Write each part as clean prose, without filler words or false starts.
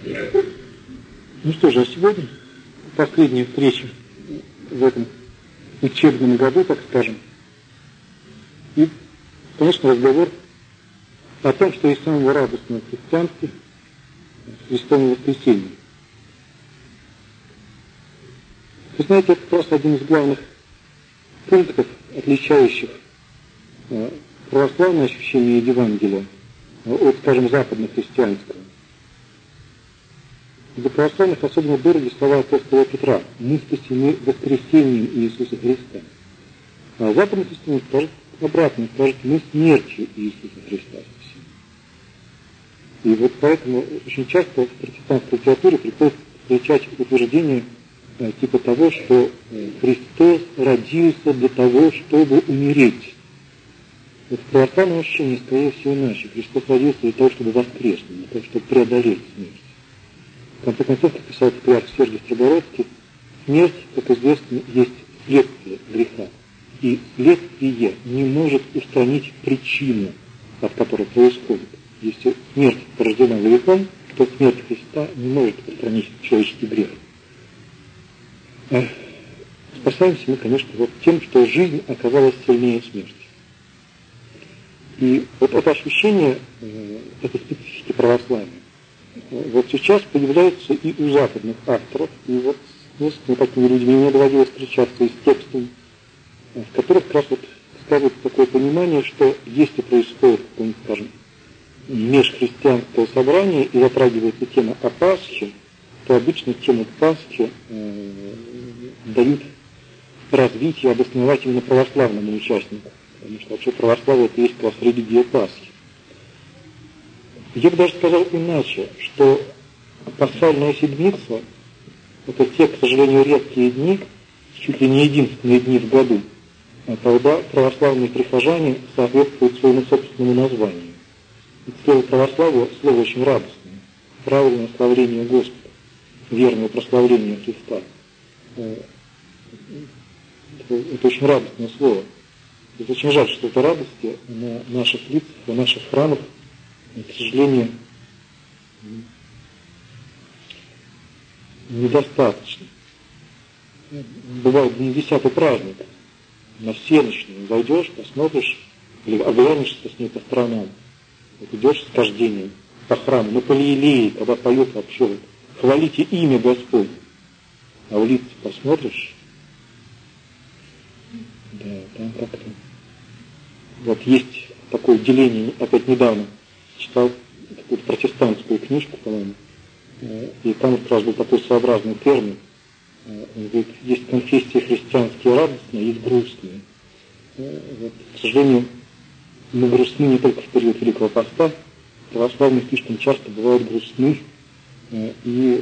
Ну что же, а сегодня последняя встреча в этом учебном году, так скажем. И, конечно, разговор о том, что есть самого радостного в христианстве — Христовое воскресенье. Вы знаете, это просто один из главных пунктов, отличающих православное ощущение Евангелия от, скажем, западно-христианского. Для православных особенно дороги слова апостола Петра: «Мы спасены воскресением Иисуса Христа». А западный христианин скажет обратно, скажет: «Мы смертью Иисуса Христа спасены». И вот поэтому очень часто в протестантской литературе приходится встречать утверждение типа того, что Христос родился для того, чтобы умереть. Вот православное ощущение, скорее всего, иначе. Христос родился для того, чтобы воскреснуть, для того, чтобы преодолеть смерть. В конце концов, как писал патриарх Сергий Строгородский, смерть, как известно, есть следствие греха. И следствие не может устранить причину, от которой происходит. Если смерть порождена грехом, то смерть Христа не может устранить человеческий грех. Спасаемся мы, конечно, вот тем, что жизнь оказалась сильнее смерти. И вот это ощущение, это специфики православия. Вот сейчас появляется и у западных авторов, и вот с несколькими такими людьми мне доводилось встречаться и с текстами, в которых как раз вот сказывается такое понимание, что если происходит какое-нибудь, скажем, межхристианское собрание и затрагивается тема о Пасхе, то обычно тему Пасхи дают развитие, обосновать именно православному участнику, потому что вообще православие — это есть как раз религия Пасхи. Я бы даже сказал иначе, что пасхальная седмица — это те, к сожалению, редкие дни, чуть ли не единственные дни в году, когда православные прихожане соответствуют своему собственному названию. И слово православие — слово очень радостное, правильное славление Господа, верное прославление Христа. Это очень радостное слово. Это очень жаль, что этой радости на наших лицах, на наших храмах, к сожалению, недостаточно. Бывает дни 10-й праздник, на всеночную зайдешь, посмотришь, или оглянешься с ней по сторонам. Вот идешь с хождением по храму, на Палиилее, когда поют вообще вот: «Хвалите имя Господне». А в лица посмотришь, да, там как-то. Вот есть такое деление, опять недавно читал какую-то протестантскую книжку, по-моему, и там как раз был такой своеобразный термин. Он говорит: есть конфессии христианские радостные, есть грустные. Вот, к сожалению, мы грустны не только в период Великого Поста, православные слишком часто бывают грустны и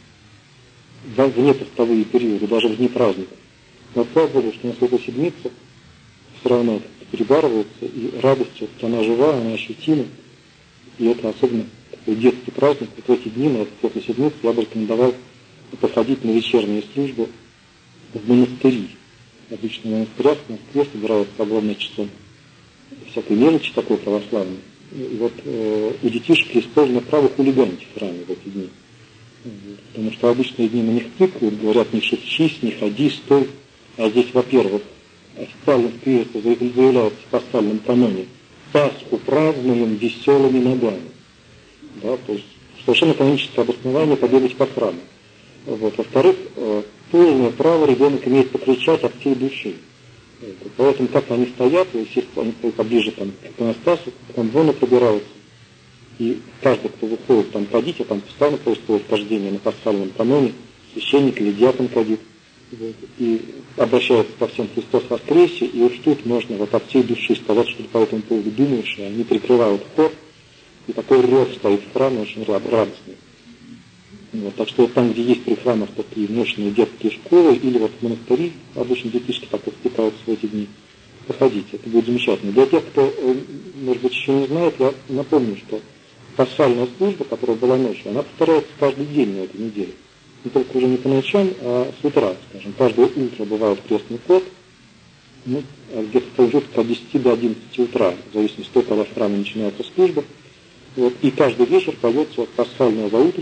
в непостовые периоды, даже в дни праздников. Но слава Богу, что у нас эта седмица все равно перебарывается, и радость, вот, она жива, она ощутима. И это особенно такой детский праздник. Вот в эти дни, на эту седмицу, я бы рекомендовал походить на вечерние службы в монастыри. Обычно в монастырях в Москве собирают свободное число всякой мелочи такой православной. И вот у детишек есть полное право хулиганить в храме в эти дни. Потому что обычные дни на них тыкают, говорят: не шепчись, не ходи, стой. А здесь, во-первых, официально заявляется в пасхальном каноне: Пасху празднуем веселыми ногами. Да, то есть совершенно каноническое обоснование побегать по храму. Вот. Во-вторых, полное право ребенок имеет покричать от всей души. Поэтому как они стоят, естественно, они стоят поближе там, к иконостасу, там вон пробираются. И каждый, кто выходит там кадить, а там постоянно происходит хождение на пасхальном каноне, священник или диакон кадит, вот, и обращается ко всем: Христос воскресе, и уж тут можно вот от всей души сказать, что ты по этому поводу думаешь, и они прикрывают хор, и такой рев стоит в храме очень радостный. Вот, так что вот там, где есть при храмах такие мощные детские школы, или вот в монастыри, обычно детишки так вот стекаются в эти дни, походите, это будет замечательно. Для тех, кто, может быть, еще не знает, я напомню, что пасхальная служба, которая была ночью, она повторяется каждый день на этой неделе. Не только уже не по ночам, а с утра, скажем. Каждое утро бывает крестный ход, ну, где-то промежуток от 10 до 11 утра, в зависимости от того, когда в храме начинается служба. Вот, и каждый вечер поется пасхальная заутренняя,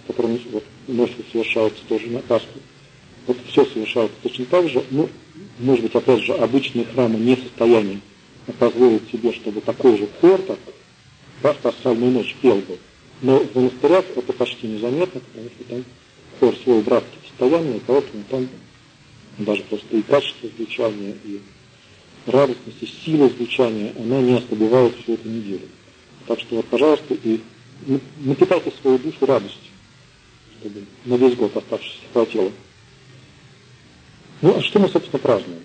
который носит, совершается тоже на Пасху. Вот все совершается точно так же. Ну, может быть, опять же, обычные храмы не в состоянии позволить себе, чтобы такой же хор, так пасхальную ночь пел бы. Но в монастырях это почти незаметно, потому что там хор свой братский постоянный, поэтому там даже просто и качество звучания, и радостность, и сила звучания, она не ослабевает всю эту неделю. Так что вот, пожалуйста, и напитайте свою душу радостью, чтобы на весь год оставшийся хватило. Ну, а что мы, собственно, празднуем?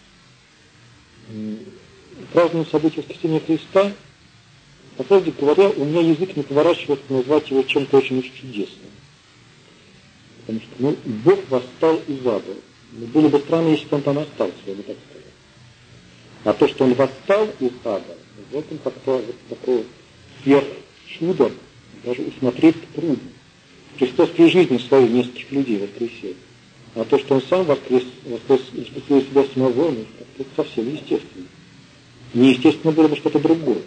Празднуем события воскресения Христа. По правде говоря, у меня язык не поворачивается назвать его чем-то очень чудесным. Потому что, Бог восстал из ада. Было бы странно, если бы он там остался, я бы так сказал. А то, что он восстал из ада, в этом как-то вот такое сверхчудо даже усмотреть трудно. Христос при жизни своей нескольких людей воскресил. А то, что он сам воскрес из себя самого, это совсем естественно. Неестественно было бы что-то другое.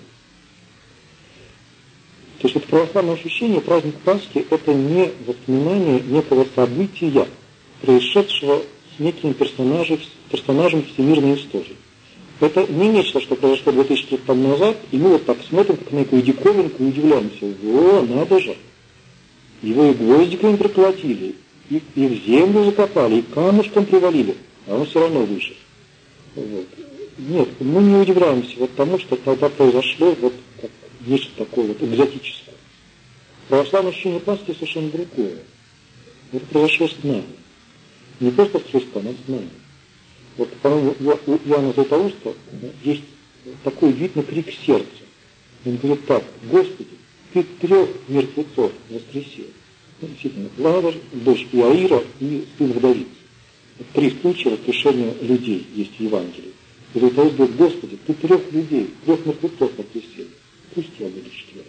То есть это православное ощущение, праздник Пасхи, это не воспоминание некого события, происшедшего с неким персонажем всемирной истории. Это не нечто, что произошло 2000 лет тому назад, и мы вот так смотрим, как на некую диковинку, и удивляемся. О, надо же! Его и гвоздиками приколотили, и в землю закопали, и камушком привалили, а он все равно выжил. Вот. Нет, мы не удивляемся вот тому, что тогда произошло вот как нечто такое вот экзотическое. Православное ощущение Пасхи совершенно другое. Это произошло с нами. Не просто с Христом, а с нами. Вот, по-моему, у Иоанна Златоуста есть такой видный крик сердца. Он говорит так: Господи, ты 3 мертвецов воскресил. Действительно, Лазарь, дочь Иаира и сын вдовицы. 3 случая воскрешения людей есть в Евангелии. И Златоуст говорит: Господи, ты 3 людей, 3 мертвецов воскресил. Пусть я буду 4.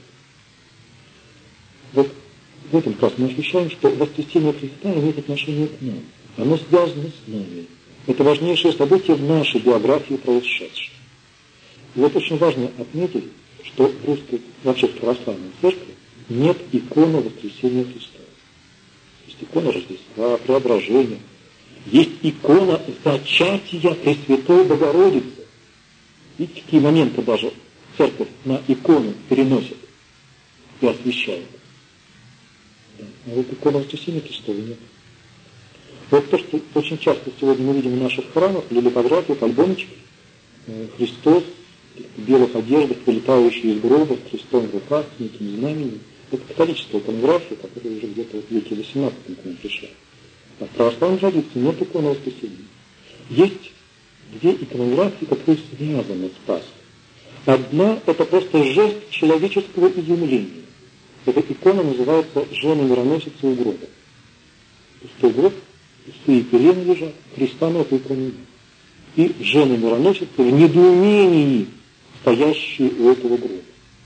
Вот в этом как мы ощущаем, что воскресение Христа имеет отношение к нам. Оно связано с нами. Это важнейшее событие в нашей биографии происшедшее. И вот очень важно отметить, что в русской, вообще в православной церкви нет иконы воскресения Христа. Есть икона Рождества, Преображения. Есть икона зачатия Пресвятой Богородицы. Видите, какие моменты даже церковь на икону переносит и освящает. Да. А вот икона воскресения Христова нет. Вот то, что очень часто сегодня мы видим в наших храмах, или литографиях, альбомчиках, Христос в белых одеждах, вылетающий из гроба, с крестом в руках, с неким знаменем. Это католическая иконография, которая уже где-то в веке XVIII к нам пришла. А в православной традиции нет иконы воскресения. Есть 2 иконографии, которые связаны с Пасхой. Одна – это просто жест человеческого изумления. Эта икона называется «Жена мироносица у гроба». Пустой гроб, пустые перины лежат, Христа на этой иконе нет. И жена мироносица в недоумении, стоящие у этого гроба.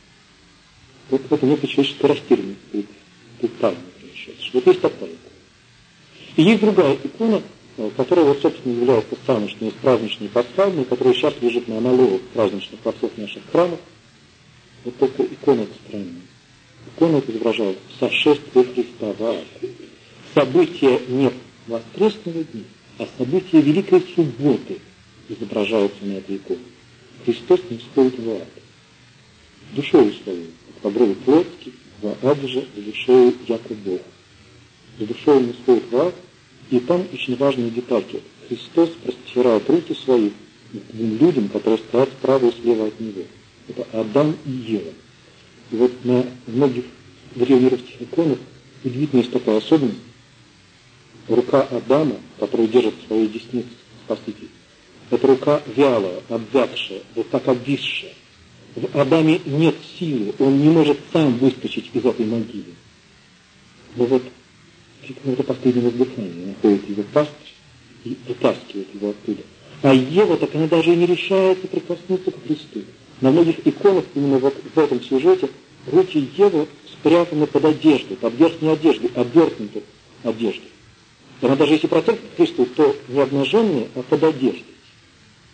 Вот это некая человеческая растерянность перед правдой происшедшей. Вот есть такая икона. И есть другая икона, которая, вот, собственно, является самочной, праздничной, пасхальной, которая сейчас лежит на аналогах праздничных отцов наших храмов. Вот только икона эта странная. Икона это изображает сошествие Христа в ад. События не воскресного дня, а события Великой Субботы изображаются на этой иконе. Христос не всходит в ад. Душою своей, по гробу плотски, в аде же с душою яко Бог. С душою не всходит в ад. И там очень важные детальки. Христос простирает руки свои к 2 людям, которые стоят справа и слева от Него. Это Адам и Ева. И вот на многих древнерусских иконах удивительно есть такая особенность. Рука Адама, которую держит в своей деснице Спаситель, это рука вялая, обвякшая, вот так обвисшая. В Адаме нет силы, он не может сам выскочить из этой могилы. Но вот это последнее дыхание, находит его пастырь и вытаскивает его оттуда. А Ева, так она даже и не решается прикоснуться к Христу. На многих иконах, именно вот в этом сюжете, руки Евы спрятаны под одеждой, под верхней одеждой, обвертнуты одеждой. Она даже если протянута к Христу, то не обнаженная, а под одеждой.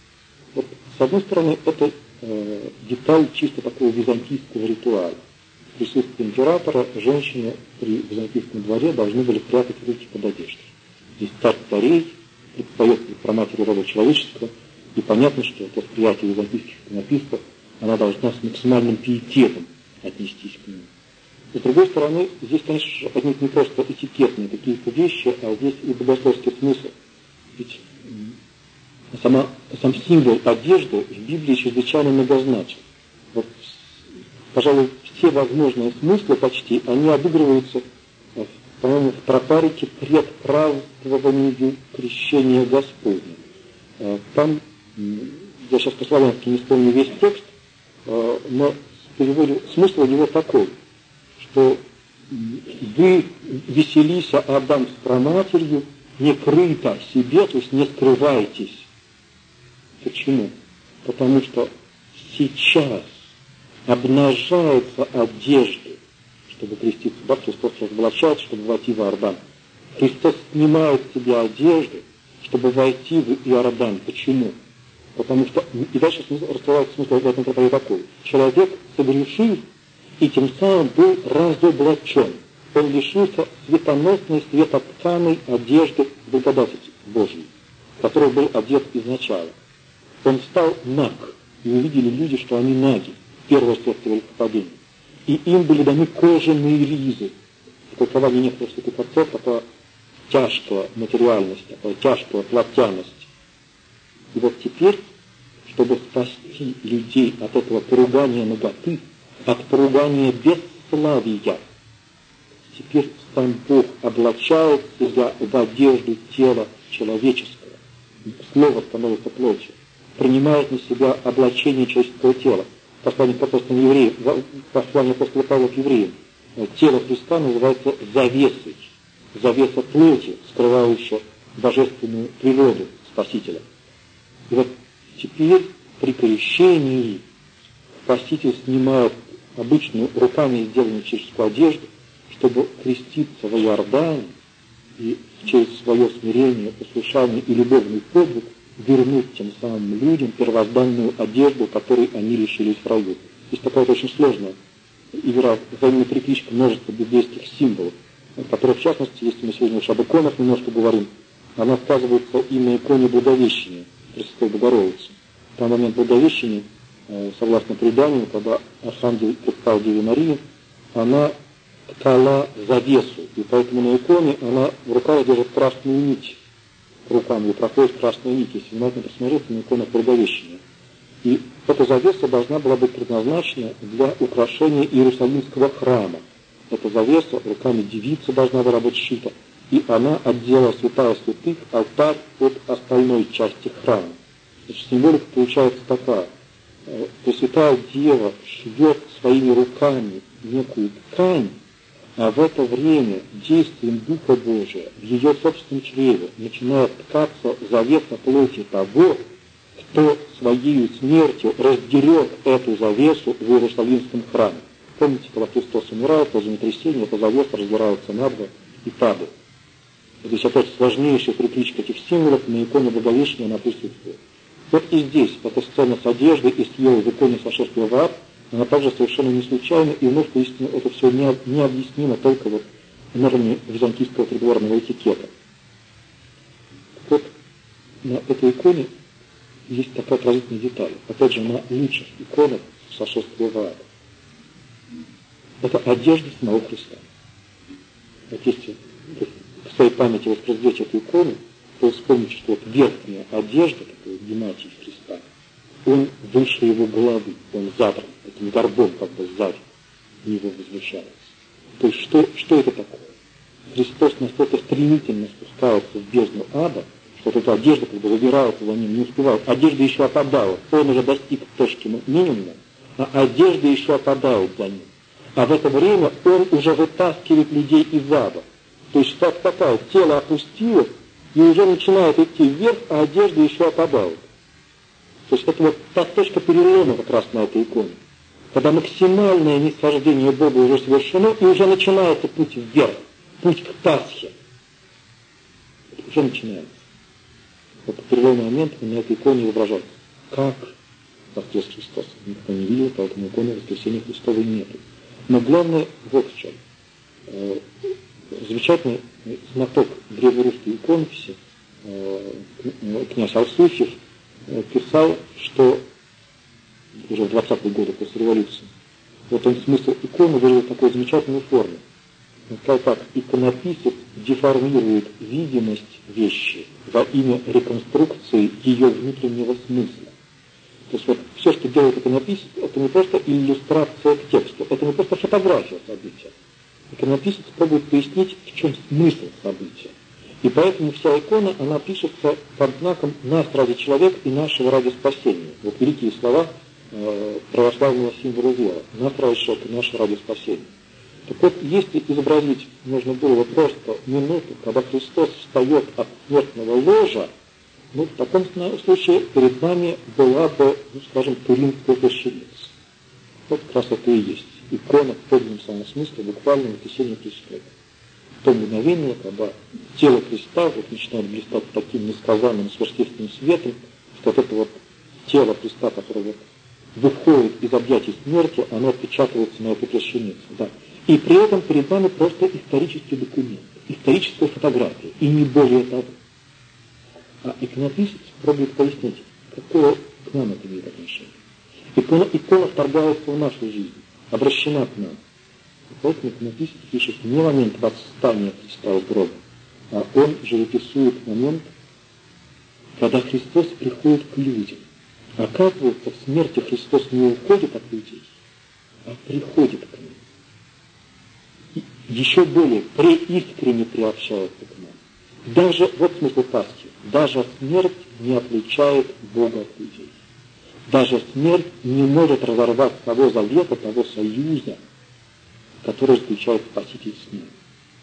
Вот, с одной стороны, это деталь чисто такого византийского ритуала. в присутствии императора женщины при византийском дворе должны были прятать руки под одеждой. Здесь царь царей предстает перед праматерью рода человеческого, и понятно, что это восприятие византийских иконописцев, она должна с максимальным пиететом отнестись к нему. С другой стороны, здесь, конечно, отнюдь не просто этикетные какие-то вещи, а здесь и богословский смысл. Ведь сам символ одежды в Библии чрезвычайно многозначен. Вот, пожалуй, все возможные смыслы почти, они обыгрываются, по-моему, в тропарике пред празднованию крещения Господня. Там, я сейчас по-славянски не вспомню весь текст, но в переводе смысл у него такой, что вы веселись, Адам с праматерью, не крыто себе, то есть не скрывайтесь. Почему? Потому что сейчас обнажается одежда, чтобы креститься, да, Христос разоблачается, чтобы войти в Иордан. Христос снимает с себя одежду, чтобы войти в Иордан. Почему? Потому что, и дальше раскрывается смысл в этом проповеди такой. Человек согрешил и тем самым был разоблачен. Он лишился светоносной, светотканой одежды благодати Божьей, в которой был одет изначально. Он стал наг, и увидели люди, что они наги, первое следствие грехопадения. И им были даны кожаные ризы. В толковании некоторых святых отцов такая тяжкая материальность, такая тяжкая плотяность. И вот теперь, чтобы спасти людей от этого поругания наготы, от поругания бесславия, теперь сам Бог облачает себя в одежду тела человеческого. Слово становится плотью. Принимает на себя облачение человеческого тела. Послание апостола евреев, послание апостола Павла к евреям. Тело Христа называется завесой. Завеса плоти, скрывающая божественную природу Спасителя. И вот теперь при крещении Спаситель снимает обычную руками сделанную человеческую одежду, чтобы креститься в Иордане и через свое смирение, послушание и любовный подвиг вернуть тем самым людям первозданную одежду, которой они лишились в раю. Есть такая очень сложная игра, взаимная перекличка множества библейских символов, которые, в частности, если мы сегодня уж об иконах немножко говорим, она сказывается и на иконе Благовещения Пресвятой Богородицы. Там момент Благовещения, согласно преданию, когда архангел предстал Деве Марии, она ткала завесу, и поэтому на иконе она в руках держит красную нить. Руками проходит красная нить, если внимательно посмотреть на иконах Благовещения. И эта завеса должна была быть предназначена для украшения Иерусалимского храма. Эта завеса руками девицы должна была быть сшита, и она отделала святая святых алтарь от остальной части храма. Значит, символика получается такая. Пресвятая Дева шьет своими руками некую ткань, а в это время действием Духа Божия в ее собственном чреве начинает ткаться завеса плоти того, кто своей смертью раздерет эту завесу в Иерусалимском храме. Помните, когда Христос умирает, после землетрясения, эта завеса раздирается надвое и падает. Здесь опять сложнейшая перекличка этих символов, на иконе Благовещения она присутствует. Вот и здесь эта сцена с одеждой и с Евой в иконе сошествия в ад, она также совершенно не случайна, и вновь поистине это все не объяснимо только вот нормами византийского придворного этикета. Вот на этой иконе есть такая поразительная деталь. Опять же, на лучших иконах сошествия в ад. Это одежда самого Христа. Вот если вы в своей памяти воспроизведете эту икону, то вспомните, что вот верхняя одежда, такой гематий Христа, он выше его головы, он задран, этим горбом как бы сзади него возвышается. То есть что это такое? Христос настолько стремительно спускается в бездну ада, что вот эта одежда как бы забирается за ним, не успевает. Одежда еще опадала, он уже достиг точки минимума, а одежда еще опадает за ним. А в это время он уже вытаскивает людей из ада. То есть так такая, тело опустилось, и уже начинает идти вверх, а одежда еще опадает. То есть это вот та точка перелома как раз на этой иконе. Когда максимальное нисхождение Бога уже совершено, и уже начинается путь вверх, путь к Пасхе. Уже начинается. Вот переломный момент на этой иконе изображается. Как воскрес Христос? Никто не видел, поэтому иконы воскресения Христовой нету. Но главное вот в чем. Замечательный знаток древнерусской иконописи князь Алсуфьев писал, что уже в 20-е годы после революции, вот он смысл иконы выразил в такой замечательной форме. Он сказал так: иконописец деформирует видимость вещи во имя реконструкции ее внутреннего смысла. То есть вот все, что делает иконописец, это не просто иллюстрация к тексту, это не просто фотография события. Иконописец пробует пояснить, в чем смысл события. И поэтому вся икона, она пишется под знаком «нас ради человека и нашего ради спасения». Вот великие слова православного символа веры. «Нас ради человека и нашего ради спасения». Так вот, если изобразить можно было просто минуту, когда Христос встает от смертного ложа, в таком случае перед нами была бы, скажем, туринская плащаница. Вот как раз это и есть. Икона в подлинном самом смысле буквально воскресения Христа. В то мгновение, когда тело Христа вот начинает блистать таким несказанным сверхъестественным светом, что вот это вот тело Христа, которое вот выходит из объятий смерти, оно отпечатывается на этой плащанице. Да. И при этом перед нами просто исторический документ, историческая фотография, и не более того. А иконописец пробует пояснить, какое к нам это имеет отношение. Икона вторгается в нашу жизнь, обращена к нам. И поэтому иконописец пишет не момент восстания Христа из гроба, а он живописует момент, когда Христос приходит к людям. Оказывается, в смерти Христос не уходит от людей, а приходит к ним. И еще более преискренне приобщается к нам. Даже, вот смысл Пасхи, даже смерть не отличает Бога от людей. Даже смерть не может разорвать того завета, того союза, который заключает Спаситель с ним.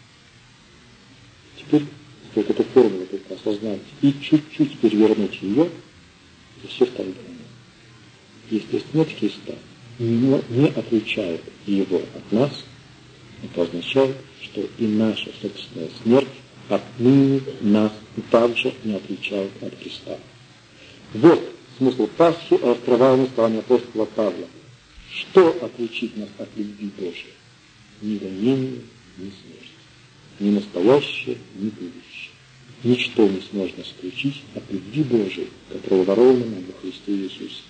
Теперь стоит эту формулу только осознать и чуть-чуть перевернуть ее, и все станет понятно. Если смерть Христа не отличает его от нас, это означает, что и наша собственная смерть отныне нас также не отличает от Христа. Вот смысл Пасхи, раскрываемый словами апостола Павла. Что отличит нас от любви Божией? Ни гонение, ни смерть. Ни настоящее, ни будущее. Ничто не сможет нас отличить от любви Божией, которая дарована нам во Христе Иисусе.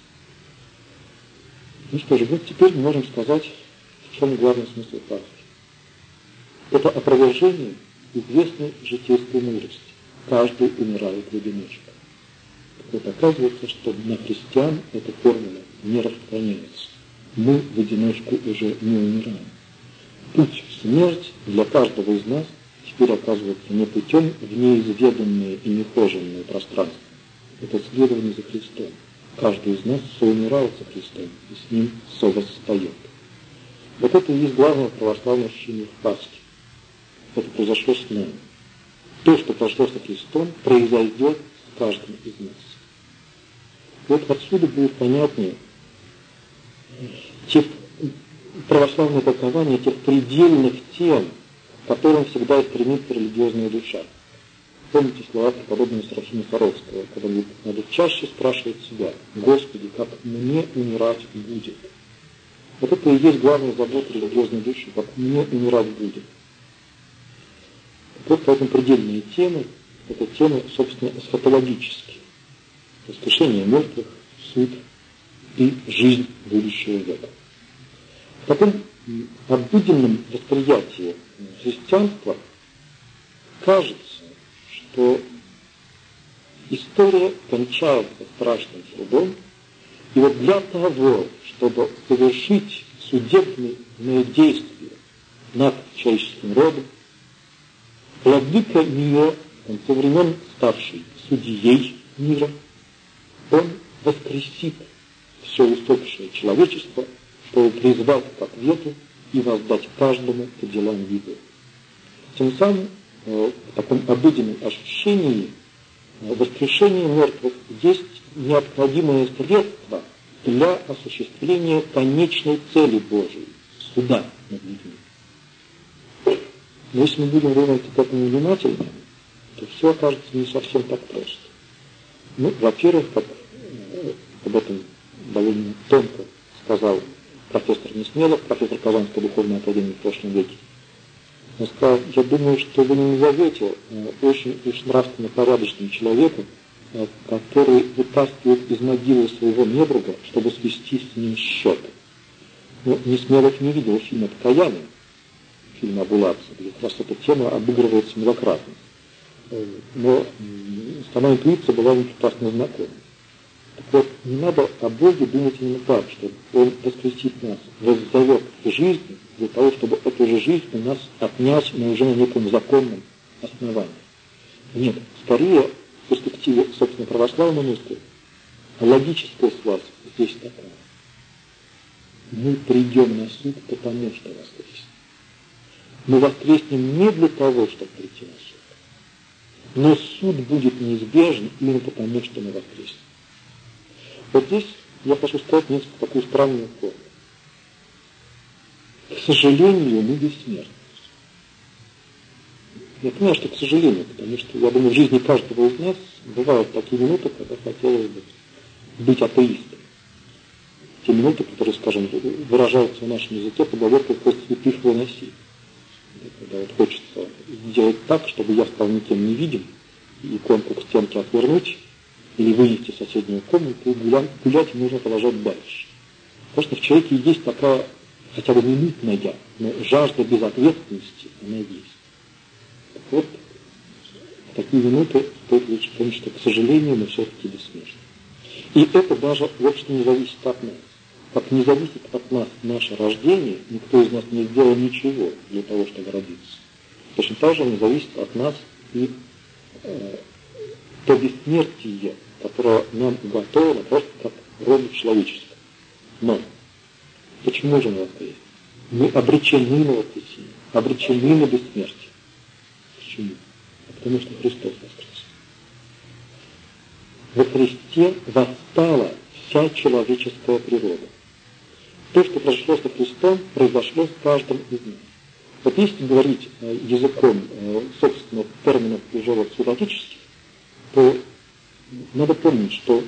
Ну что же, вот теперь мы можем сказать, в чем главный смысл Пасхи. Это опровержение известной житейской мудрости. Каждый умирает в одиночку. Вот оказывается, что на христиан эта формула не распространяется. Мы в одиночку уже не умираем. Путь в смерть для каждого из нас теперь оказывается не путем в неизведанное и нехоженное пространство. Это следование за Христом. Каждый из нас соумирает со Христом и с Ним совосстает. Вот это и есть главное православное ощущение в Пасхе. Это произошло с нами. То, что произошло со Христом, произойдет с каждым из нас. Вот отсюда будет понятнее те православные толкования тех предельных тем, к которым всегда стремится религиозная душа. Помните слова преподобного Серафима Саровского, когда он говорит: надо чаще спрашивать себя: Господи, как мне умирать будет? Вот это и есть главная забота религиозной души, как мне умирать будет. Вот поэтому предельные темы, это темы, собственно, эсхатологические. Воскрешение мертвых, суд и жизнь будущего века. В таком обыденном восприятии христианства кажется, что история кончается страшным судом, и вот для того, чтобы совершить судебное действие над человеческим родом, владыка мира, в конце времен ставший судьей мира, он воскресит все усопшее человечество, чтобы призвать к ответу и воздать каждому по делам его. Тем самым в таком обыденном ощущении воскрешение мертвых есть необходимое средство для осуществления конечной цели Божией – суда над людьми. Но если мы будем думать к этому внимательно, то все окажется не совсем так просто. Ну, во-первых, как об этом довольно тонко сказал профессор Несмелов, профессор Казанской духовной академии в прошлом веке. Он сказал: я думаю, что вы не назовете очень нравственно порядочным человеком, который вытаскивает из могилы своего недруга, чтобы свести с ним счеты. Но Несмелов не видел фильма «Покаяние», фильм об Улаце, где как раз эта тема обыгрывается многократно. Но сама интуиция была ему прекрасно знакома. Так вот, не надо о Боге думать именно так, что Он воскресит нас, воzzовет к жизни, для того, чтобы эту же жизнь у нас отнять, но уже на неком законном основании. Нет, скорее, в перспективе, собственно, православной мысли, логическая связь здесь такая. Мы придем на суд, потому что воскреснем. Мы воскреснем не для того, чтобы прийти на суд, но суд будет неизбежен именно потому, что мы воскреснем. Вот здесь я хочу сказать несколько такую странную форму. К сожалению, мы бессмертны. Я понимаю, что к сожалению, потому что, я думаю, в жизни каждого из нас бывают такие минуты, когда хотелось бы быть атеистом. Те минуты, которые, скажем, выражаются в нашем языке поговоркой «хоть святых выноси». Когда вот хочется сделать так, чтобы я стал никем не видим, и иконку к стенке отвернуть, или вынести в соседнюю комнату, и гулять нужно продолжать дальше. Потому что в человеке есть такая, хотя бы минутная, но жажда безответственности, она есть. Так вот, в такие минуты стоит лучше помнить, что, к сожалению, мы все-таки бессмертны. И это даже, в общем, не зависит от нас. Как не зависит от нас наше рождение, никто из нас не сделал ничего для того, чтобы родиться. Точно так же не зависит от нас и то бессмертие, которое нам уготовано просто как роду человеческому. Но почему же мы воскреснем? Мы обречены на воскресение, обречены на бессмертие. Почему? Потому что Христос воскрес. Во Христе восстала вся человеческая природа. То, что произошло со Христом, произошло с каждым из нас. Вот если говорить языком, собственно, терминов уже вот святоотеческих, то надо помнить, что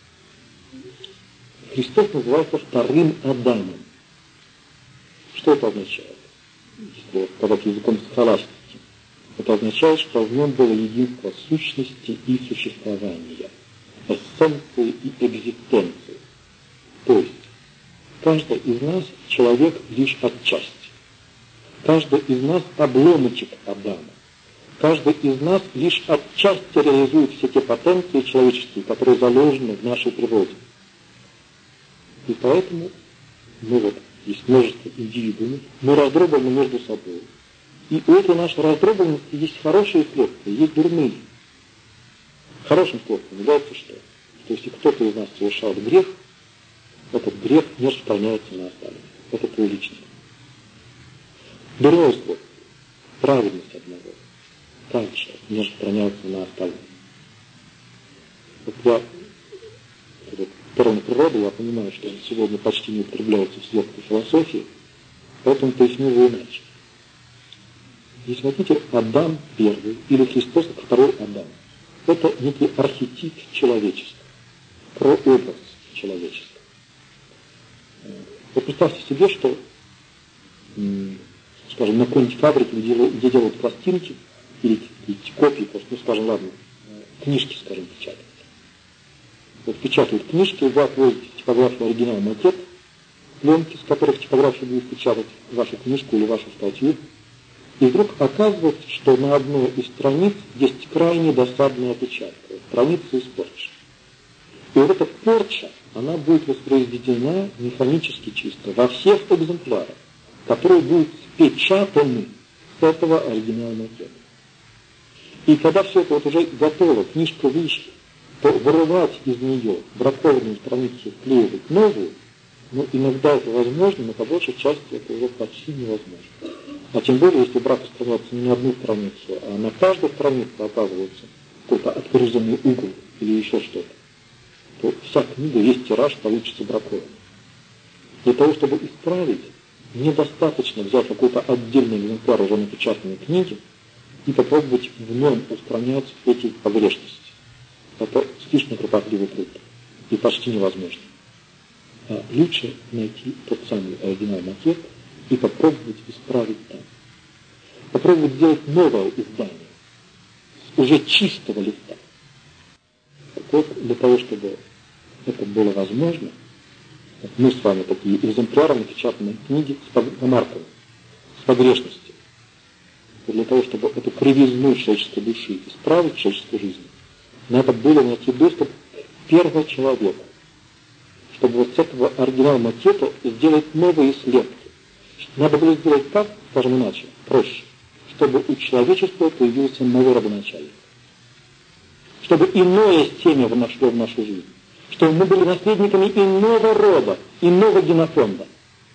Христос называется вторым Адамом. Что это означает? Если вот сказать языком схоластики, это означает, что в нем было единство сущности и существования, эссенции и экзистенции. То есть, каждый из нас человек лишь отчасти. Каждый из нас обломочек Адама. Каждый из нас лишь отчасти реализует все те потенции человеческие, которые заложены в нашей природе. И поэтому мы вот, есть множество индивидуумов, мы раздроблены между собой. И у этой нашей раздробленности есть хорошие следствия, есть дурные. Хорошим следствием является что? Что если кто-то из нас совершает грех, этот грех не распространяется на остальных. Это твой личный. Дурное следствие, праведность одного, также не распространяется на остальных. Вот я, сторону природы, я понимаю, что сегодня почти не употребляется в светской философии, поэтому поясню его иначе. Если хотите, Адам первый или Христос второй Адам. Это некий архетип человечества, прообраз человечества. Вот представьте себе, что, скажем, на какой-нибудь фабрике, где делают пластинки, или копии, ну, скажем, ладно, книжки, скажем, печатают. Вот печатают книжки, вы отвозите в типографию оригинал макет, пленки, с которых типография будет печатать вашу книжку или вашу статью. И вдруг оказывается, что на одной из страниц есть крайне досадная опечатка. Страница испорчена. И вот эта порча, она будет воспроизведена механически чисто во всех экземплярах, которые будут спечатаны с этого оригинала макета. И когда все это вот уже готово, книжка вышла, то вырывать из нее бракованную страницу, вклеивать новую, но иногда это возможно, но по большей части это уже почти невозможно. А тем более, если брак распространяется не на одну страницу, а на каждой странице оказывается какой-то открызанный угол или еще что-то, то вся книга, весь тираж получится бракованным. Для того, чтобы исправить, недостаточно взять какой-то отдельный экземпляр уже напечатанной книги и попробовать в нем устранять эти погрешности. Это слишком кропотливый труд и почти невозможно. лучше найти тот самый оригинал макет и попробовать исправить там. Попробовать сделать новое издание с уже чистого листа. Так вот, для того, чтобы это было возможно, мы с вами такие экземпляры напечатанные книги с марками, с погрешностью. Для того, чтобы эту кривизну человеческой души исправить в человеческой жизни, надо было найти доступ к первому человеку, чтобы вот с этого оригинала макета сделать новые слепки. Надо было сделать так, скажем иначе, проще, чтобы у человечества появился новый родоначальник. Чтобы иное семя вошло в нашу жизнь. Чтобы мы были наследниками иного рода, иного генофонда.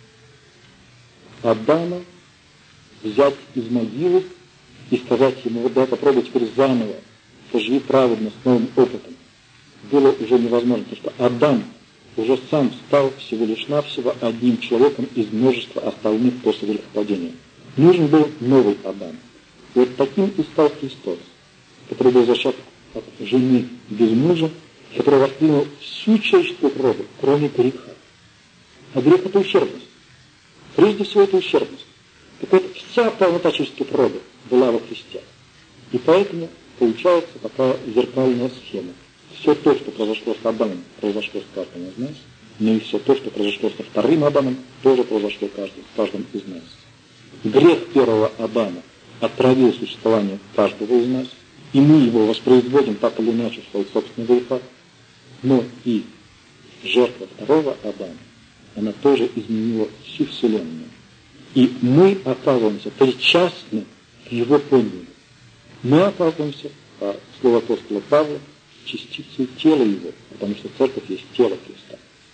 Адама взять из могилы и сказать ему: вот да, попробуй теперь заново, поживи праведно, с новым опытом. Было уже невозможно, потому что Адам уже сам стал всего лишь навсего одним человеком из множества остальных после грехопадения. Нужен был новый Адам. И вот таким и стал Христос, который был зачат от жены без мужа, который воспринял всю человеческую природу, кроме греха. А грех — это ущербность. Прежде всего, это ущербность. Так вот, вся полнота человеческой природы была во Христе. И поэтому получается такая зеркальная схема. Все то, что произошло с Адамом, произошло с каждым из нас, но и все то, что произошло со вторым Адамом, тоже произошло с каждым из нас. Грех первого Адама отравил существование каждого из нас, и мы его воспроизводим так или иначе в своих собственных грехах, но и жертва второго Адама, она тоже изменила всю Вселенную. И мы оказываемся причастны к его подвигу. Мы оказываемся, по слову апостола Павла, частицей тела его, потому что церковь есть тело Христа.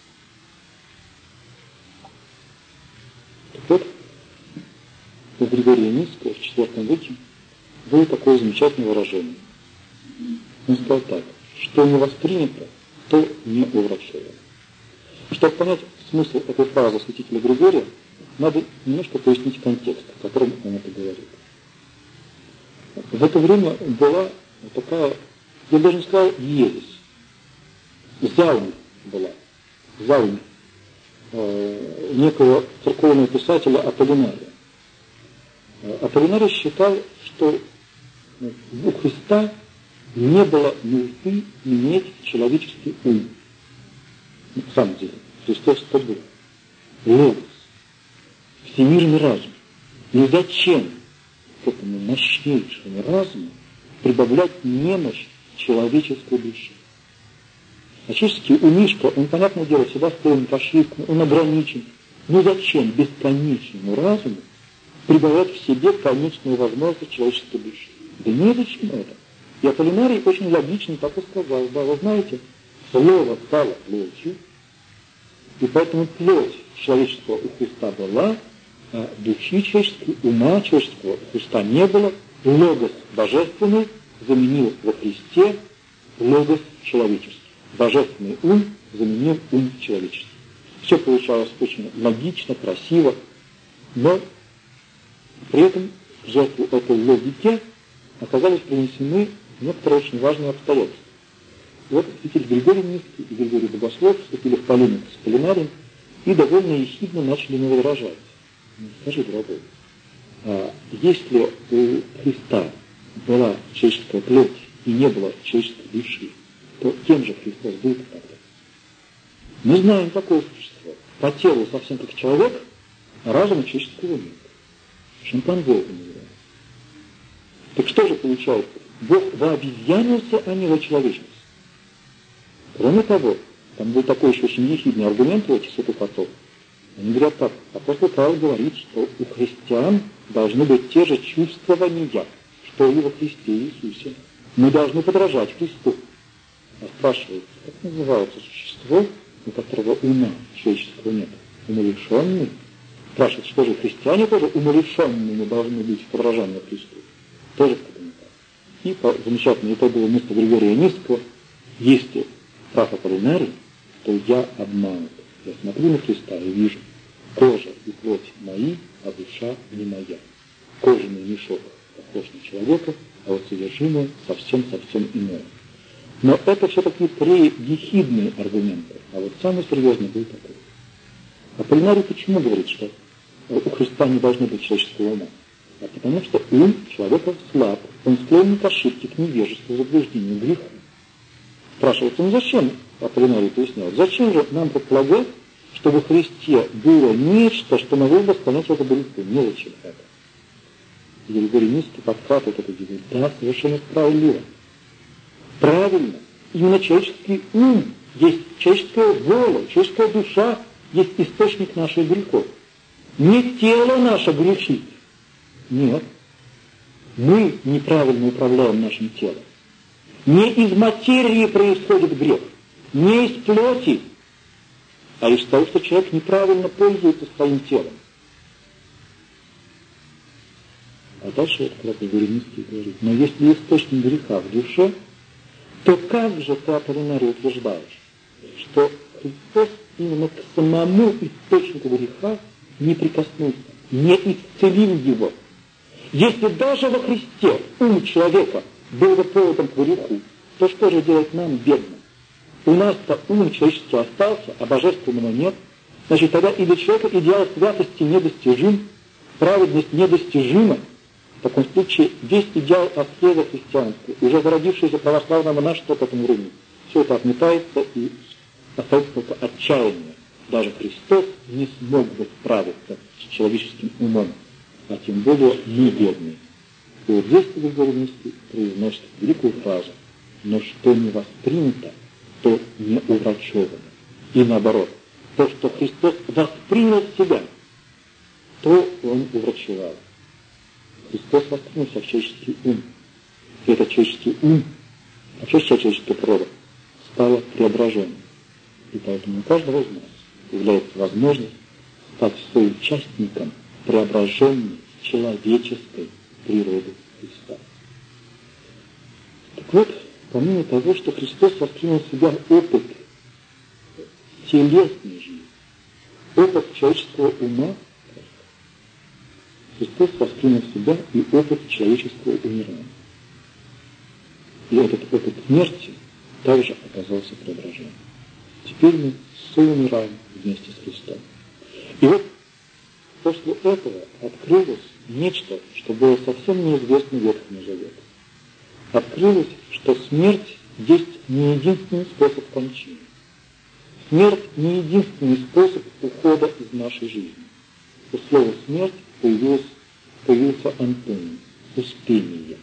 Так вот, у Григория Нисского в IV веке было такое замечательное выражение. Он сказал так: что не воспринято, то не урочено. Чтобы понять смысл этой фразы святителя Григория, надо немножко пояснить контекст, в котором он это говорит. В это время была такая, я даже не сказал ересь, заумь была, заумь некого церковного писателя Аполлинария. Аполлинарий считал, что у Христа не было нужды иметь человеческий ум. На самом деле, Христос это был. Логос, всемирный разум. И зачем к этому мощнейшему разуму прибавлять немощь человеческой души? А человеческий умишка, он, понятное дело, всегда стоит по ошибкам, он ограничен. Но зачем бесконечному разуму прибавлять в себе конечную возможность человеческой души? Да незачем это. И Аполлинарий очень логично так и сказал: да, вы знаете, слово стало плотью, и поэтому плоть человеческого у Христа была, а души человеческой, ума человеческого у Христа не было. Логос божественный заменил во Христе логос человеческий. Божественный ум заменил ум человеческий. Все получалось очень логично, красиво, но при этом в жертву этой логике оказались принесены некоторые очень важные обстоятельства. Вот святитель Григорий Нисский и Григорий Богослов вступили в полемику с Аполлинарием и довольно ехидно начали ему возражать. Скажи, дорогой, если у Христа была человеческая плоть и не было человеческой души, то кем же Христос был тогда? Мы знаем такое существо. По телу совсем как человек, а разума человеческого нет. Шимпанзе это называется. Так что же получается? Бог вообезьянился, а не вочеловечился. Кроме того, там был такой еще очень ехидный аргумент у этих святых отцов. Они говорят так: апостол Павел говорит, что у христиан должны быть те же чувствования, что и во Христе Иисусе. Мы должны подражать Христу. А спрашивается, как называется существо, у которого ума человеческого нет? Умалишенный? Спрашивает, что же христиане тоже умалишенными должны быть в подражании Христу? Тоже как-то не так. И по замечательному итоговому месту Григория Нисского: если прав Аполлинарий, то я обманут. Я смотрю на Христа и вижу: кожа и плоть мои, а душа не моя. Кожаный мешок похож на человека, а вот содержимое совсем иное. Но это все-таки ехидные аргументы. А вот самый серьезный был такой: Аполлинарий почему говорит, что у Христа не должно быть человеческого ума? А потому что ум человека слаб, он склонен к ошибке, к невежеству, заблуждению, греху. Спрашивается, ну зачем, Аполлинарий поясняет, зачем же нам предполагать, что во Христе было нечто, что могло бы склонять это греху? Незачем это. Григорий Низкий подхватывает это и говорит, да, совершенно справедливо. Правильно. Именно человеческий ум, есть человеческая воля, человеческая душа, есть источник наших грехов. Не тело наше грешит. Нет. Мы неправильно управляем нашим телом. Не из материи происходит грех, не из плоти, а из того, что человек неправильно пользуется своим телом. А дальше вот как Гуринский говорит, но если источник греха в душе, то как же ты, Аполлинарий, утверждаешь, что Христос именно к самому источнику греха не прикоснулся, не исцелил его? Если даже во Христе ум человека был бы поводом к греху, то что же делать нам, бедным? У нас-то ум человеческий остался, а божественного нет. Значит, тогда и для человека идеал святости недостижим, праведность недостижима. В таком случае весь идеал аскеза христианства, уже зародившийся православный монашество к этому времени, все это отметается и остается только отчаяние. Даже Христос не смог бы справиться с человеческим умом, а тем более мы бедные. И вот здесь Григорий Низкий произносит великую фразу, но что не воспринято, то не уврачевано. И наоборот, то, что Христос воспринял себя, то Он уврачевал. Христос воспринял себя в человеческий ум. И этот человеческий ум, вообще вся человеческая природа, стала преображенной. И поэтому у каждого из нас является возможность стать соучастником преображения человеческой природы Христа. Так вот, помимо того, что Христос воспринял в себя опыт телесной жизни, опыт человеческого ума, Христос воспринял в себя и опыт человеческого умирания. И этот опыт смерти также оказался преображением. Теперь мы соумираем вместе с Христом. И вот после этого открылось нечто, что было совсем неизвестно Ветхому Завету. Открылось, что смерть есть не единственный способ кончины. Смерть не единственный способ ухода из нашей жизни. У слова «смерть» появился антоним – успение.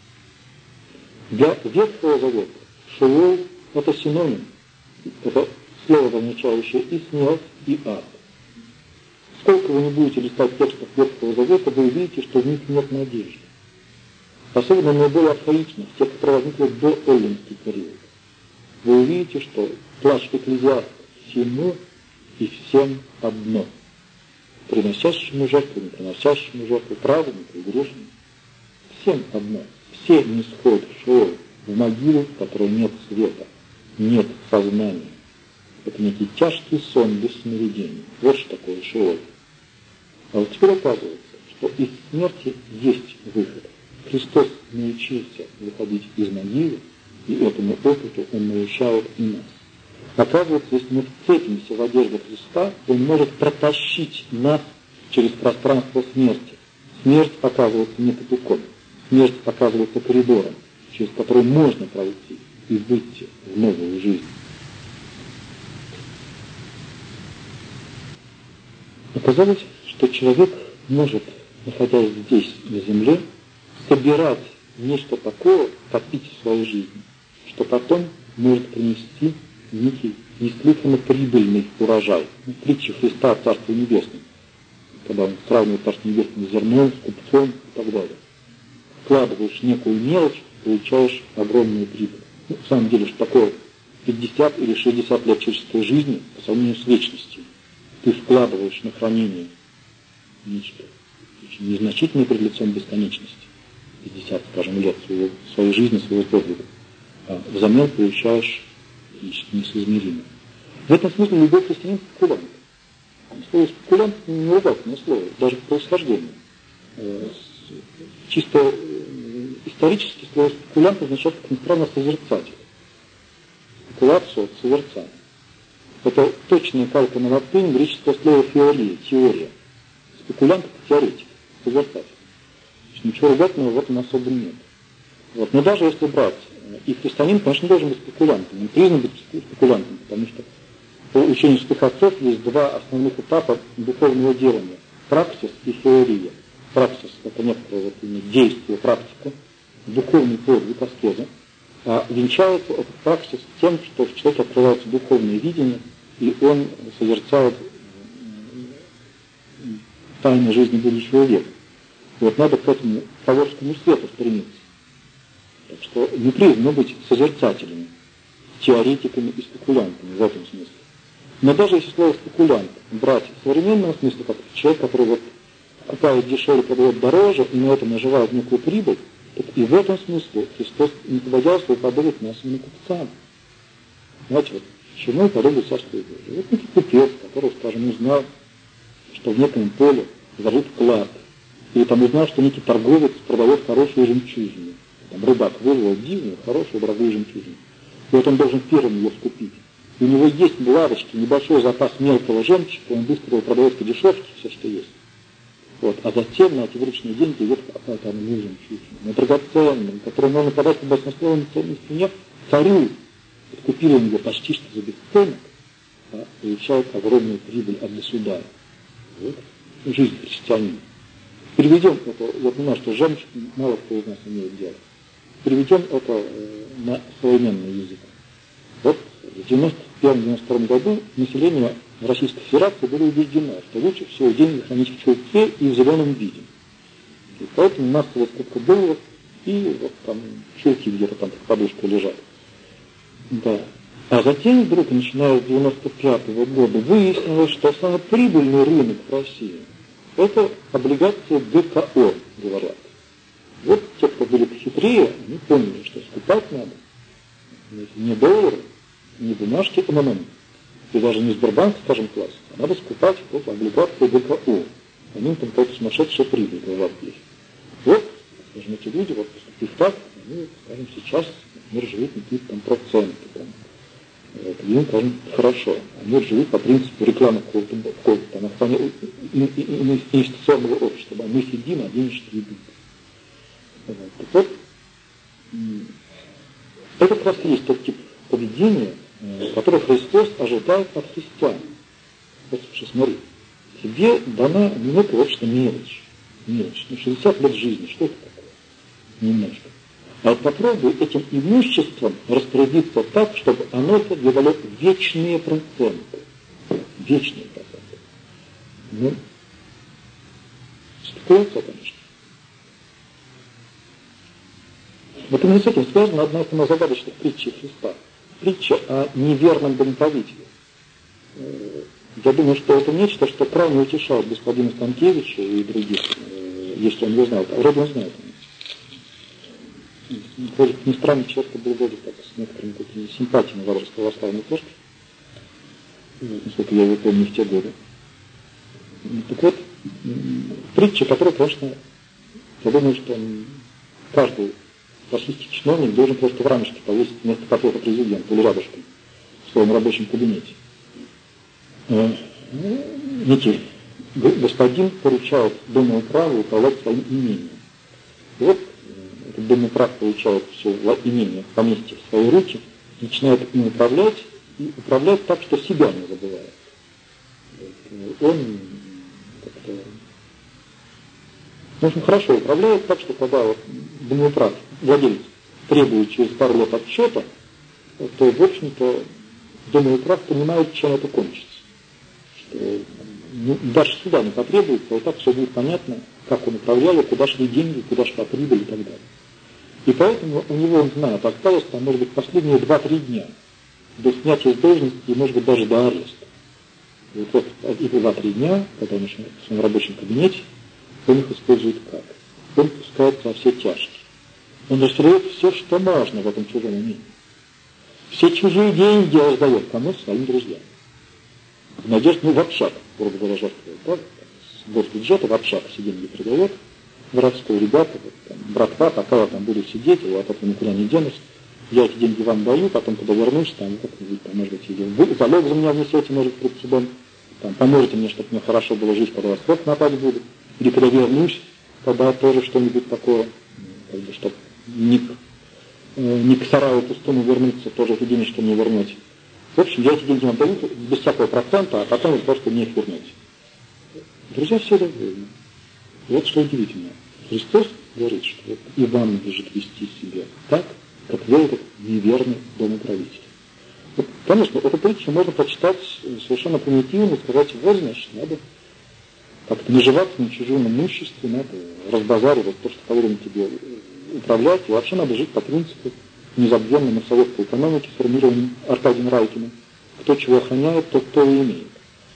Для Ветхого Завета Шеол – это синоним, это слово, означающее и смерть, и ад. Сколько вы не будете листать текстов Ветхого Завета, вы увидите, что в них нет надежды. Особенно наиболее архаичных, те, которые возникли до эллинский период. Вы увидите, что плач Экклезиаста всему и всем одно. Приносящему жертву, не приносящему жертву, праведнику и грешнику. Всем одно. Все нисходят в Шеол, в могилу, в которой нет света, нет сознания. Это некий тяжкий сон без сновидений. Вот что такое Шеол. А вот теперь оказывается, что из смерти есть выход. Христос научился выходить из могилы, и этому опыту Он научает и нас. Оказывается, если мы вцепимся в одежду Христа, Он может протащить нас через пространство смерти. Смерть оказывается не тупиком. Смерть оказывается коридором, через который можно пройти и выйти в новую жизнь. Оказалось, что человек может, находясь здесь, на земле, собирать нечто такое, копить в своей жизни, что потом может принести некий неслыханно прибыльный урожай. Притча Христа о Царстве Небесном, когда он сравнивает Царство Небесное с зерном, с купцом и так далее. Вкладываешь некую мелочь, получаешь огромную прибыль. На самом деле, что такое 50 или 60 лет человеческой жизни по сравнению с вечностью. Ты вкладываешь на хранение нечто очень незначительное перед лицом бесконечности. 50, скажем, лет своей жизни, своего подвига. А взамен получаешь несоизмеримо. В этом смысле любой христианин спекулянт. Слово спекулянт не ругательное слово, даже по происхождению. Чисто исторически слово спекулянт означает, как ни странно, созерцатель. Спекуляцию от созерцания. Это точная калька на латынь греческого слова «феория», теория. Спекулянт – это теоретик, созерцатель. Ничего ругательного в этом особо нет. Вот. Но даже если брать, и христианин, конечно, не должен быть спекулянтом, он признан быть спекулянтом, потому что по учению святых отцов есть два основных этапа духовного делания – праксис и теория. Праксис – это некоторое действие, практика, духовный подвиг, аскеза. А венчается этот праксис тем, что в человеке открывается духовное видение, и он созерцает тайны жизни будущего века. Вот надо к этому фаворскому свету стремиться. Так что не признано быть созерцателями, теоретиками и спекулянтами в этом смысле. Но даже если слово спекулянт брать в современном смысле, как человек, который вот купает дешевле, продает дороже, и на этом наживает некую прибыль, так и в этом смысле Христос не побоялся уподобить нас именно купцам. Знаете, вот чему подобает Царство Божие? Вот некий купец, который, скажем, узнал, что в неком поле зарыт клад, или там узнал, что некий торговец продает хорошую жемчужину. Там рыбак вывел дивную, хорошую, дорогую жемчужину. И вот он должен первым ее скупить. И у него есть в лавочке небольшой запас мелкого жемчуга, он быстро его продает по дешевке, все, что есть. Вот. А затем на эти вырученные деньги идет какая-то жемчужина, на драгоценную, которую можно продать по баснословной цене царю. Купили у него почти что за бесценок, а получают огромную прибыль от государя. Вот. Жизнь христианина. Переведем это, я понимаю, что жемчуг мало кто из нас умеет делать. Переведем это на современный язык. Вот в 1991-1992 году население Российской Федерации было убеждено, что лучше всего деньги хранить в чулке и в зеленом виде. И поэтому массовая скупка долларов, и вот там чулки где-то там под подушкой лежат. Да. А затем вдруг, начиная с 1995 года, выяснилось, что самый прибыльный рынок в России – это облигации ГКО, говорят. Вот те, кто были похитрее, они поняли, что скупать надо не доллары, не бумажки МММ, и даже не Сбербанк, скажем, класс, а надо скупать вот облигации ГКО. Они там какая-то сумасшедшая прибыль говорят здесь. Вот, скажем, эти люди, вот их так, они, скажем, сейчас мир живет на какие-то там проценты. Там. Вот, и им, скажем, хорошо. А мир живет по принципу рекламы какого-то там инвестиционного общества. Мы сидим, а денежки идут. Вот. Так вот, это как раз и есть тот тип поведения, который Христос ожидает от христиан. Вот, смотри, тебе дана немного общества мелочь. Мелочь. 60 лет жизни, что это такое? Немножко. А вот попробуй этим имуществом распорядиться так, чтобы оно давало вечные проценты. Вечные проценты. Ну, спекуляция, конечно. Вот именно с этим связана одна из самых загадочных притчей Христа. Притча о неверном домоправителе. Я думаю, что это нечто, что крайне утешает господина Станкевича и других, если он его знает. А вроде он знает. Вроде не странный человек, был вроде так, с некоторыми такими симпатиями в православной церкви. Насколько я его помню в те годы. Так вот, притча, которая, конечно, я думаю, что каждый российский чиновник должен просто в рамочке повесить вместо какого-то президента или рядышком в своем рабочем кабинете. Некий господин поручает домоуправу управлять своим имением. И вот этот домоуправ получает все имение, поместье в свои руки, начинает им управлять, и управляет так, что себя не забывает. Он как-то... В общем, хорошо управляет так, что когда вот домоуправ, владелец, требует через пару лет отчета, то, в общем-то, домоуправ понимает, чем это кончится. Что даже суда не потребуется, и так все будет понятно, как он управлял, куда шли деньги, куда шла прибыль и так далее. И поэтому у него, он знает, осталось там, может быть, последние 2-3 дня до снятия с должности и, может быть, даже до ареста. И вот эти 2-3 дня, когда он начинает в своем рабочем кабинете, он их использует как? Он пускается во все тяжкие. Он расстреляет все, что можно в этом чужом умении. Все чужие деньги раздает. Кому? Своим друзьям. В надежде, в общак, грубо говоря, жертвует. Да? С госбюджета в общак все деньги придает. Воровскую ребята, вот, там, братва, пока я там буду сидеть, я от этого никуда не денусь. я эти деньги вам даю, потом туда вернусь, там, как-нибудь, там, может быть, или вы залог за меня внесете, может, перед судом, там, поможете мне, чтобы мне хорошо было жить, когда у вас срок нападать будет, или когда вернусь, тогда тоже что-нибудь такое, как бы, чтобы не к сараю пустому вернуться, тоже эти денежки мне вернете. В общем, я эти деньги вам даю без всякого процента, а потом вы просто мне их вернете. Друзья, все довольны. И вот что удивительно. Христос говорит, что вот и вам надлежит вести себя так, как вел этот неверный домоправитель. Вот, конечно, эту притчу можно прочитать совершенно примитивно и сказать, вот, значит, надо как-то наживаться на чужом имуществе, надо разбазаривать то, что положено тебе управлять, и вообще надо жить по принципу незабвенному советской экономики, сформированным Аркадием Райкиным. Кто чего охраняет, тот то и имеет.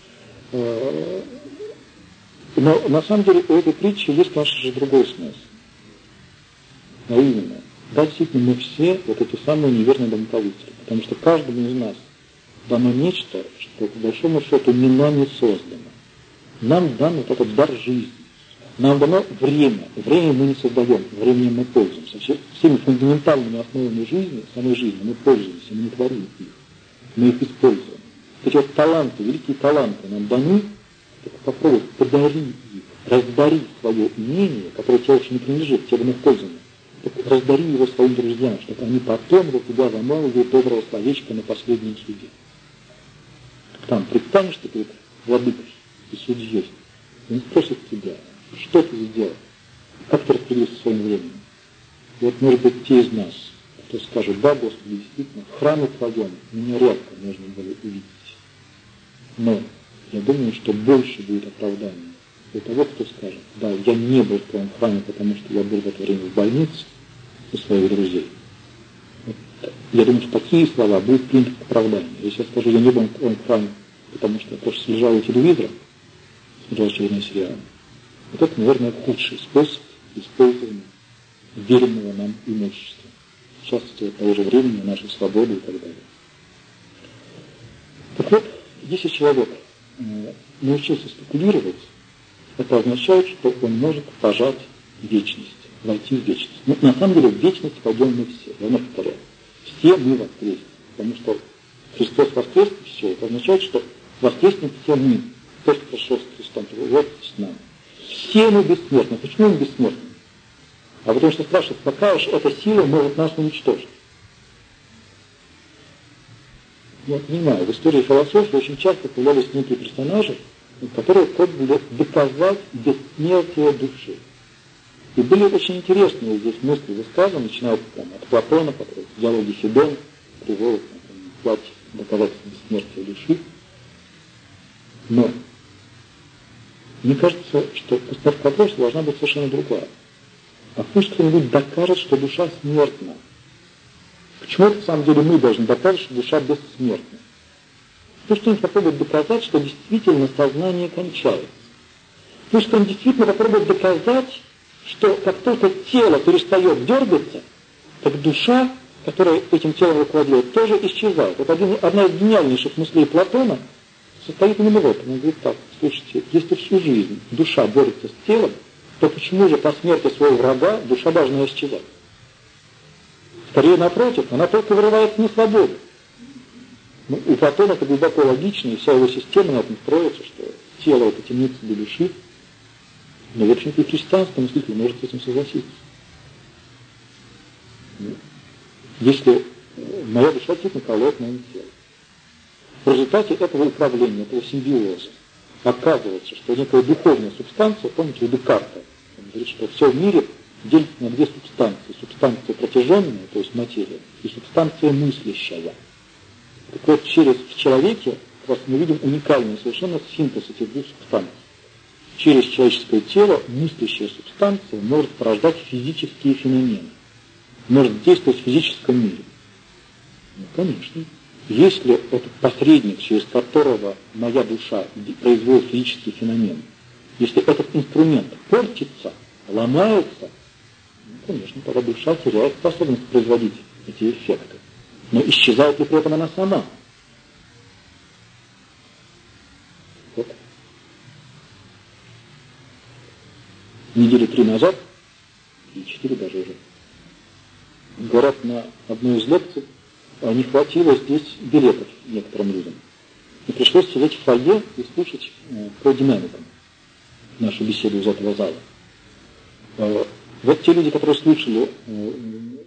Но на самом деле у этой притчи есть, конечно же, другой смысл. А именно, да, действительно, мы все вот эти самые неверные домоправители, потому что каждому из нас дано нечто, что, по большому счету, не нами создано. Нам дан вот этот дар жизни. Нам дано время. Время мы не создаем, временем мы пользуемся. Всеми фундаментальными основами жизни, самой жизни, мы пользуемся, мы не творим их. Мы их используем. Эти вот таланты, великие таланты нам даны, только попробуй, подари их, раздари свое имение, которое тебе очень не принадлежит, тебе вновь пользование. Раздари его своим друзьям, чтобы они потом за тебя замолвили доброго словечка на последнем суде. Там предстанешь ты перед владыкой и судьей, и он спросит тебя, что ты сделал, как ты распределился своим временем. И вот, может быть, те из нас, кто скажет, да, Господи, действительно, в храме Твоем меня редко можно было увидеть. Но я думаю, что больше будет оправданий для того, кто скажет, да, я не был в твоем храме, потому что я был в это время в больнице у своих друзей. Вот, я думаю, что такие слова будут приняты как оправдание. Если я скажу, я не был в твоем храме, потому что я просто лежал у телевизора, смотрел очередной сериал, вот это, наверное, худший способ использования веренного нам имущества. В частности, того же времени, нашей свободы и так далее. Так вот, если человек научился спекулировать, это означает, что он может пожать вечность, войти в вечность. Но на самом деле в вечность пойдем мы все. Я вновь повторяю. Все мы воскреснем. Потому что Христос воскрес, и все. Это означает, что воскреснем все мы. Тот, кто пришел с Христом, вот с нами. Все мы бессмертны. Почему мы бессмертны? А потому что спрашивают, какая же эта сила может нас уничтожить? Я понимаю, в истории философии очень часто появлялись некие персонажи, которые пробовали доказать бессмертие души. И были очень интересные здесь мысли высказаны, начиная там, от Платона, который в диалоге Федон приводит доказательства бессмертия души. Но мне кажется, что постановка вопроса должна быть совершенно другая. А пусть кто-нибудь докажет, что душа смертна. Почему на самом деле мы должны доказать, что душа бессмертна? Пусть кто-нибудь попробует доказать, что действительно сознание кончается. Пусть кто-нибудь действительно попробует доказать, что как только тело перестает дергаться, так душа, которая этим телом руководит, тоже исчезает. Это одна из гениальнейших мыслей Платона состоит именно в этом. Он говорит так, слушайте, если всю жизнь душа борется с телом, то почему же по смерти своего врага душа должна исчезать? Скорее, напротив, она только вырывается на свободу. Ну, у Платона это глубоко логично, и вся его система на этом строится, что тело — это темница для души. Но, в общем-то, и христианство мыслитель может с этим согласиться. Если моя душа действительно колоет мое тело. В результате этого управления, этого симбиоза, оказывается, что некая духовная субстанция, помните, у Декарта, он говорит, что все в мире делится на две субстанции. Субстанция протяженная, то есть материя, и субстанция мыслящая. Так вот, в человеке мы видим уникальный совершенно синтез этих двух субстанций. Через человеческое тело мыслящая субстанция может порождать физические феномены, может действовать в физическом мире. Ну, конечно. Если этот посредник, через которого моя душа производит физический феномен, если этот инструмент портится, ломается, ну, конечно, тогда душа теряет способность производить эти эффекты. Но исчезает ли при этом она сама? Вот. Недели 3 назад, или 4 даже уже, говорят, на одну из лекций не хватило здесь билетов некоторым людям. И пришлось сидеть в фойе и слушать по динамикам нашу беседу из этого зала. Вот те люди, которые слушали